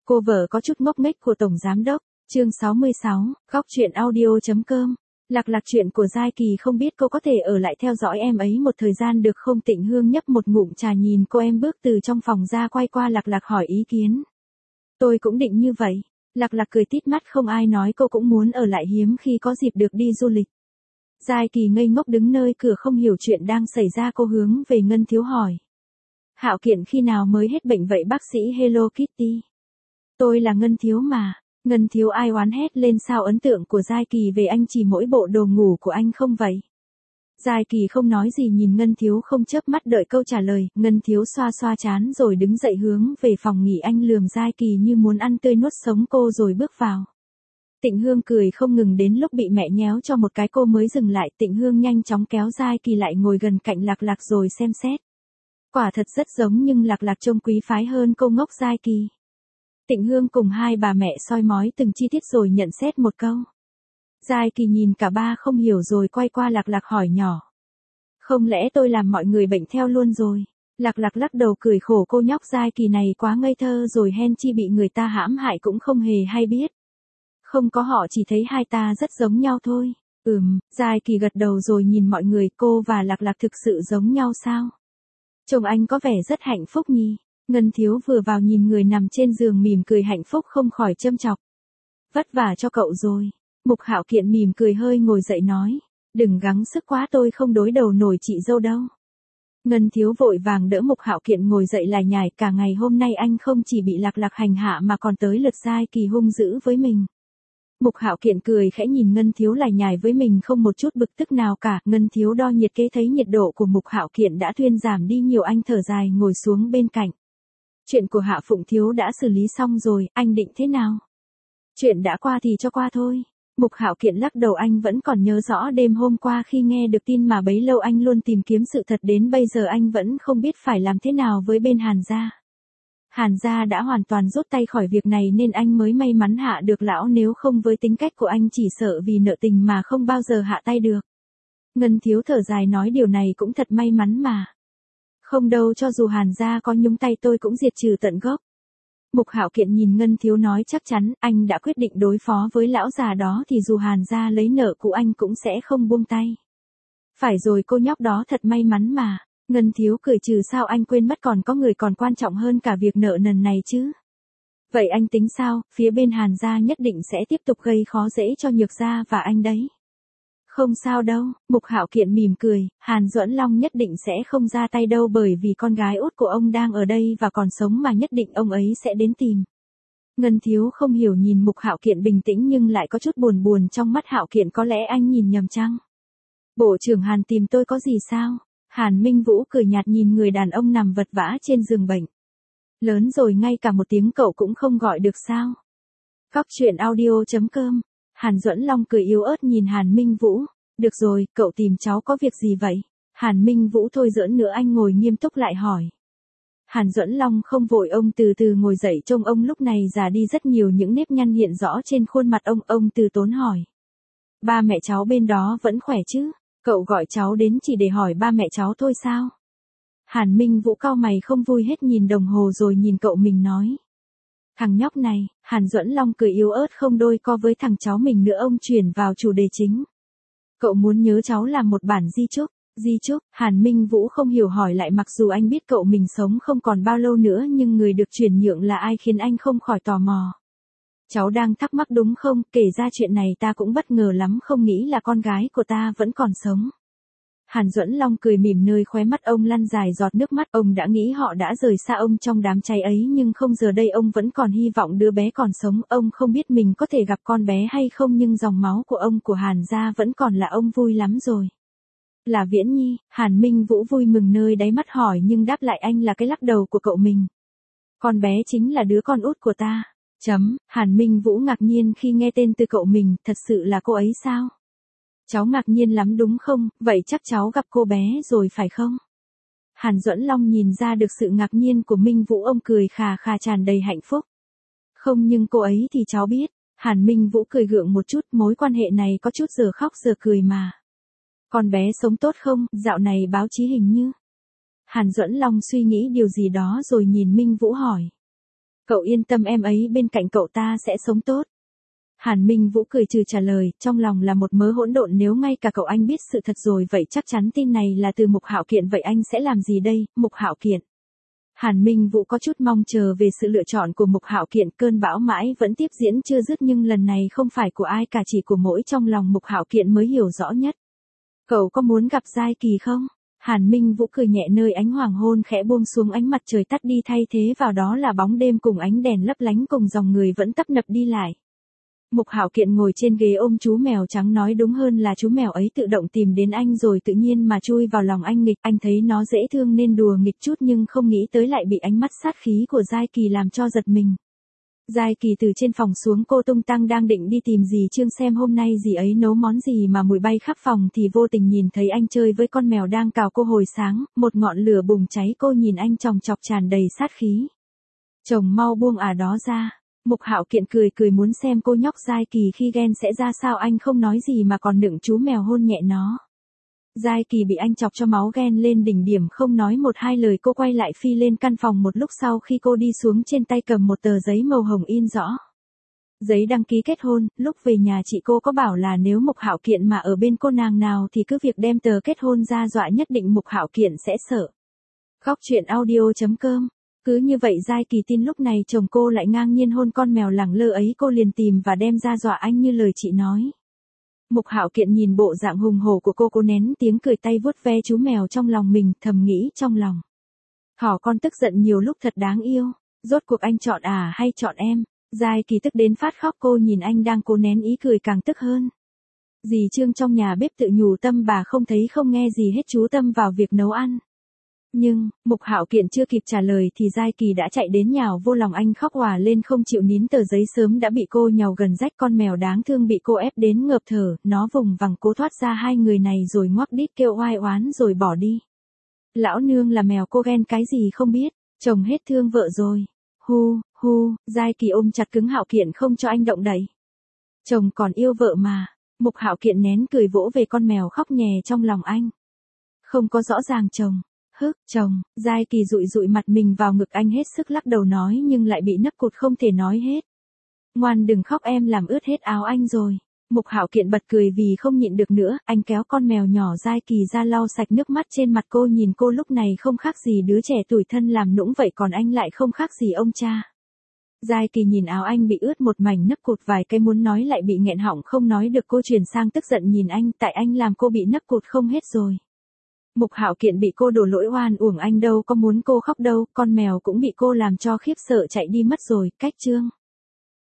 Cô vợ có chút ngốc nghếch của Tổng Giám Đốc, chương 66, góc chuyện audio.com. Lạc lạc chuyện của Giai Kỳ không biết cô có thể ở lại theo dõi em ấy một thời gian được không? Tịnh Hương nhấp một ngụm trà nhìn cô em bước từ trong phòng ra quay qua Lạc lạc hỏi ý kiến. Tôi cũng định như vậy. Lạc lạc cười tít mắt không ai nói cô cũng muốn ở lại hiếm khi có dịp được đi du lịch. Giai Kỳ ngây ngốc đứng nơi cửa không hiểu chuyện đang xảy ra, cô hướng về Ngân Thiếu hỏi. Hạo Kiện khi nào mới hết bệnh vậy bác sĩ Hello Kitty? Tôi là Ngân Thiếu mà. Ngân Thiếu ai oán hét lên, sao ấn tượng của Giai Kỳ về anh chỉ mỗi bộ đồ ngủ của anh không vậy? Giai Kỳ không nói gì nhìn Ngân Thiếu không chớp mắt đợi câu trả lời, Ngân Thiếu xoa xoa trán rồi đứng dậy hướng về phòng nghỉ, anh lườm Giai Kỳ như muốn ăn tươi nuốt sống cô rồi bước vào. Tịnh Hương cười không ngừng, đến lúc bị mẹ nhéo cho một cái cô mới dừng lại. Tịnh Hương nhanh chóng kéo Giai Kỳ lại ngồi gần cạnh Lạc lạc rồi xem xét. Quả thật rất giống nhưng Lạc lạc trông quý phái hơn cô ngốc Giai Kỳ. Tịnh Hương cùng hai bà mẹ soi mói từng chi tiết rồi nhận xét một câu. Giai Kỳ nhìn cả ba không hiểu rồi quay qua Lạc lạc hỏi nhỏ. Không lẽ tôi làm mọi người bệnh theo luôn rồi? Lạc lạc lắc đầu cười khổ, cô nhóc Giai Kỳ này quá ngây thơ rồi, hen chi bị người ta hãm hại cũng không hề hay biết. Không có, họ chỉ thấy hai ta rất giống nhau thôi. Giai Kỳ gật đầu rồi nhìn mọi người, cô và Lạc lạc thực sự giống nhau sao? Chồng anh có vẻ rất hạnh phúc nhỉ? Ngân Thiếu vừa vào nhìn người nằm trên giường mỉm cười hạnh phúc không khỏi châm chọc. Vất vả cho cậu rồi. Mục Hạo Kiện mỉm cười hơi ngồi dậy nói. Đừng gắng sức quá, tôi không đối đầu nổi chị dâu đâu. Ngân Thiếu vội vàng đỡ Mục Hạo Kiện ngồi dậy lại nhải, cả ngày hôm nay anh không chỉ bị Lạc lạc hành hạ mà còn tới lượt Giai Kỳ hung dữ với mình. Mục Hạo Kiện cười khẽ nhìn Ngân Thiếu lại nhải với mình không một chút bực tức nào cả. Ngân Thiếu đo nhiệt kế thấy nhiệt độ của Mục Hạo Kiện đã thuyên giảm đi nhiều, anh thở dài ngồi xuống bên cạnh. Chuyện của Hạ Phụng Thiếu đã xử lý xong rồi, anh định thế nào? Chuyện đã qua thì cho qua thôi. Mục Hạo Kiện lắc đầu, anh vẫn còn nhớ rõ đêm hôm qua khi nghe được tin mà bấy lâu anh luôn tìm kiếm sự thật, đến bây giờ anh vẫn không biết phải làm thế nào với bên Hàn gia. Hàn gia đã hoàn toàn rút tay khỏi việc này nên anh mới may mắn hạ được lão, nếu không với tính cách của anh chỉ sợ vì nợ tình mà không bao giờ hạ tay được. Ngân Thiếu thở dài nói điều này cũng thật may mắn mà. Không đâu, cho dù Hàn gia có nhúng tay tôi cũng diệt trừ tận gốc. Mục Hạo Kiện nhìn Ngân Thiếu nói chắc chắn, anh đã quyết định đối phó với lão già đó thì dù Hàn gia lấy nợ cũ anh cũng sẽ không buông tay. Phải rồi, cô nhóc đó thật may mắn mà. Ngân Thiếu cười trừ, sao anh quên mất còn có người còn quan trọng hơn cả việc nợ nần này chứ? Vậy anh tính sao? Phía bên Hàn gia nhất định sẽ tiếp tục gây khó dễ cho Nhược gia và anh đấy. Không sao đâu, Mục Hạo Kiện mỉm cười, Hàn Duẫn Long nhất định sẽ không ra tay đâu, bởi vì con gái út của ông đang ở đây và còn sống mà, nhất định ông ấy sẽ đến tìm. Ngân Thiếu không hiểu nhìn Mục Hạo Kiện bình tĩnh nhưng lại có chút buồn buồn trong mắt. Hạo Kiện, có lẽ anh nhìn nhầm chăng? Bộ trưởng Hàn tìm tôi có gì sao? Hàn Minh Vũ cười nhạt nhìn người đàn ông nằm vật vã trên giường bệnh. Lớn rồi ngay cả một tiếng cậu cũng không gọi được sao? Góc chuyện audio.com. Hàn Duẫn Long cười yếu ớt nhìn Hàn Minh Vũ. Được rồi, cậu tìm cháu có việc gì vậy? Hàn Minh Vũ thôi giỡn nữa, anh ngồi nghiêm túc lại hỏi. Hàn Duẫn Long không vội, ông từ từ ngồi dậy, trông ông lúc này già đi rất nhiều, những nếp nhăn hiện rõ trên khuôn mặt ông từ tốn hỏi. Ba mẹ cháu bên đó vẫn khỏe chứ? Cậu gọi cháu đến chỉ để hỏi ba mẹ cháu thôi sao? Hàn Minh Vũ cau mày không vui hết nhìn đồng hồ rồi nhìn cậu mình nói. Thằng nhóc này. Hàn Duẫn Long cười yếu ớt không đôi co với thằng cháu mình nữa, ông chuyển vào chủ đề chính. Cậu muốn nhớ cháu làm một bản di chúc. Di chúc? Hàn Minh Vũ không hiểu hỏi lại, mặc dù anh biết cậu mình sống không còn bao lâu nữa nhưng người được chuyển nhượng là ai khiến anh không khỏi tò mò. Cháu đang thắc mắc đúng không? Kể ra chuyện này ta cũng bất ngờ lắm, không nghĩ là con gái của ta vẫn còn sống. Hàn Duẫn Long cười mỉm, nơi khóe mắt ông lăn dài giọt nước mắt, ông đã nghĩ họ đã rời xa ông trong đám cháy ấy nhưng không, giờ đây ông vẫn còn hy vọng đứa bé còn sống. Ông không biết mình có thể gặp con bé hay không nhưng dòng máu của ông của Hàn gia vẫn còn là ông vui lắm rồi. Là Viễn Nhi? Hàn Minh Vũ vui mừng nơi đáy mắt hỏi nhưng đáp lại anh là cái lắc đầu của cậu mình. Con bé chính là đứa con út của ta. Hàn Minh Vũ ngạc nhiên khi nghe tên từ cậu mình, thật sự là cô ấy sao? Cháu ngạc nhiên lắm đúng không? Vậy chắc cháu gặp cô bé rồi phải không? Hàn Duẫn Long nhìn ra được sự ngạc nhiên của Minh Vũ, ông cười khà khà tràn đầy hạnh phúc. Không, nhưng cô ấy thì cháu biết. Hàn Minh Vũ cười gượng một chút, mối quan hệ này có chút giờ khóc giờ cười mà. Con bé sống tốt không? Dạo này báo chí hình như. Hàn Duẫn Long suy nghĩ điều gì đó rồi nhìn Minh Vũ hỏi. Cậu yên tâm, em ấy bên cạnh cậu ta sẽ sống tốt. Hàn Minh Vũ cười trừ trả lời, trong lòng là một mớ hỗn độn, nếu ngay cả cậu anh biết sự thật rồi vậy chắc chắn tin này là từ Mục Hạo Kiện, vậy anh sẽ làm gì đây, Mục Hạo Kiện? Hàn Minh Vũ có chút mong chờ về sự lựa chọn của Mục Hạo Kiện, cơn bão mãi vẫn tiếp diễn chưa dứt nhưng lần này không phải của ai cả, chỉ của mỗi trong lòng Mục Hạo Kiện mới hiểu rõ nhất. Cậu có muốn gặp Giai Kỳ không? Hàn Minh Vũ cười nhẹ, nơi ánh hoàng hôn khẽ buông xuống, ánh mặt trời tắt đi thay thế vào đó là bóng đêm cùng ánh đèn lấp lánh cùng dòng người vẫn tấp nập đi lại. Mục Hạo Kiện ngồi trên ghế ôm chú mèo trắng, nói đúng hơn là chú mèo ấy tự động tìm đến anh rồi tự nhiên mà chui vào lòng anh nghịch. Anh thấy nó dễ thương nên đùa nghịch chút nhưng không nghĩ tới lại bị ánh mắt sát khí của Giai Kỳ làm cho giật mình. Giai Kỳ từ trên phòng xuống, cô tung tăng đang định đi tìm dì Trương xem hôm nay dì ấy nấu món gì mà mùi bay khắp phòng thì vô tình nhìn thấy anh chơi với con mèo đang cào cô hồi sáng, một ngọn lửa bùng cháy, cô nhìn anh chòng chọc tràn đầy sát khí. Chồng mau buông đó ra. Mục Hạo Kiện cười cười muốn xem cô nhóc Giai Kỳ khi ghen sẽ ra sao, anh không nói gì mà còn nựng chú mèo hôn nhẹ nó. Giai Kỳ bị anh chọc cho máu ghen lên đỉnh điểm, không nói một hai lời cô quay lại phi lên căn phòng. Một lúc sau khi cô đi xuống, trên tay cầm một tờ giấy màu hồng in rõ giấy đăng ký kết hôn. Lúc về nhà chị cô có bảo là nếu Mục Hạo Kiện mà ở bên cô nàng nào thì cứ việc đem tờ kết hôn ra dọa, nhất định Mục Hạo Kiện sẽ sợ. Góc truyện audio.com. Cứ như vậy Giai Kỳ tin lúc này chồng cô lại ngang nhiên hôn con mèo lẳng lơ ấy, cô liền tìm và đem ra dọa anh như lời chị nói. Mục Hạo Kiện nhìn bộ dạng hùng hổ của cô nén tiếng cười, tay vuốt ve chú mèo trong lòng mình, thầm nghĩ trong lòng. Thỏ con tức giận nhiều lúc thật đáng yêu, rốt cuộc anh chọn hay chọn em? Giai Kỳ tức đến phát khóc, cô nhìn anh đang cố nén ý cười càng tức hơn. Dì Trương trong nhà bếp tự nhủ tâm bà không thấy không nghe gì hết, chú tâm vào việc nấu ăn. Nhưng, Mục Hạo Kiện chưa kịp trả lời thì Giai Kỳ đã chạy đến nhào vô lòng anh, khóc òa lên không chịu nín. Tờ giấy sớm đã bị cô nhàu gần rách, con mèo đáng thương bị cô ép đến ngợp thở, nó vùng vằng cố thoát ra hai người này rồi ngoắc đít kêu oai oán rồi bỏ đi. Lão nương là mèo, cô ghen cái gì không biết, chồng hết thương vợ rồi. Hu, hu, Giai Kỳ ôm chặt cứng Hạo Kiện không cho anh động đậy. Chồng còn yêu vợ mà. Mục Hạo Kiện nén cười vỗ về con mèo khóc nhè trong lòng anh. Không có rõ ràng chồng. Chồng. Giai Kỳ dụi dụi mặt mình vào ngực anh, hết sức lắc đầu nói nhưng lại bị nấc cụt không thể nói hết. Ngoan đừng khóc, em làm ướt hết áo anh rồi. Mục Hạo Kiện bật cười vì không nhịn được nữa, anh kéo con mèo nhỏ Giai Kỳ ra lau sạch nước mắt trên mặt cô, nhìn cô lúc này không khác gì đứa trẻ tủi thân làm nũng vậy, còn anh lại không khác gì ông cha. Giai Kỳ nhìn áo anh bị ướt một mảnh nấc cụt, vài cái muốn nói lại bị nghẹn họng không nói được, cô chuyển sang tức giận nhìn anh, tại anh làm cô bị nấc cụt không hết rồi. Mục Hạo Kiện bị cô đổ lỗi oan uổng, anh đâu có muốn cô khóc đâu, con mèo cũng bị cô làm cho khiếp sợ chạy đi mất rồi. Cách chương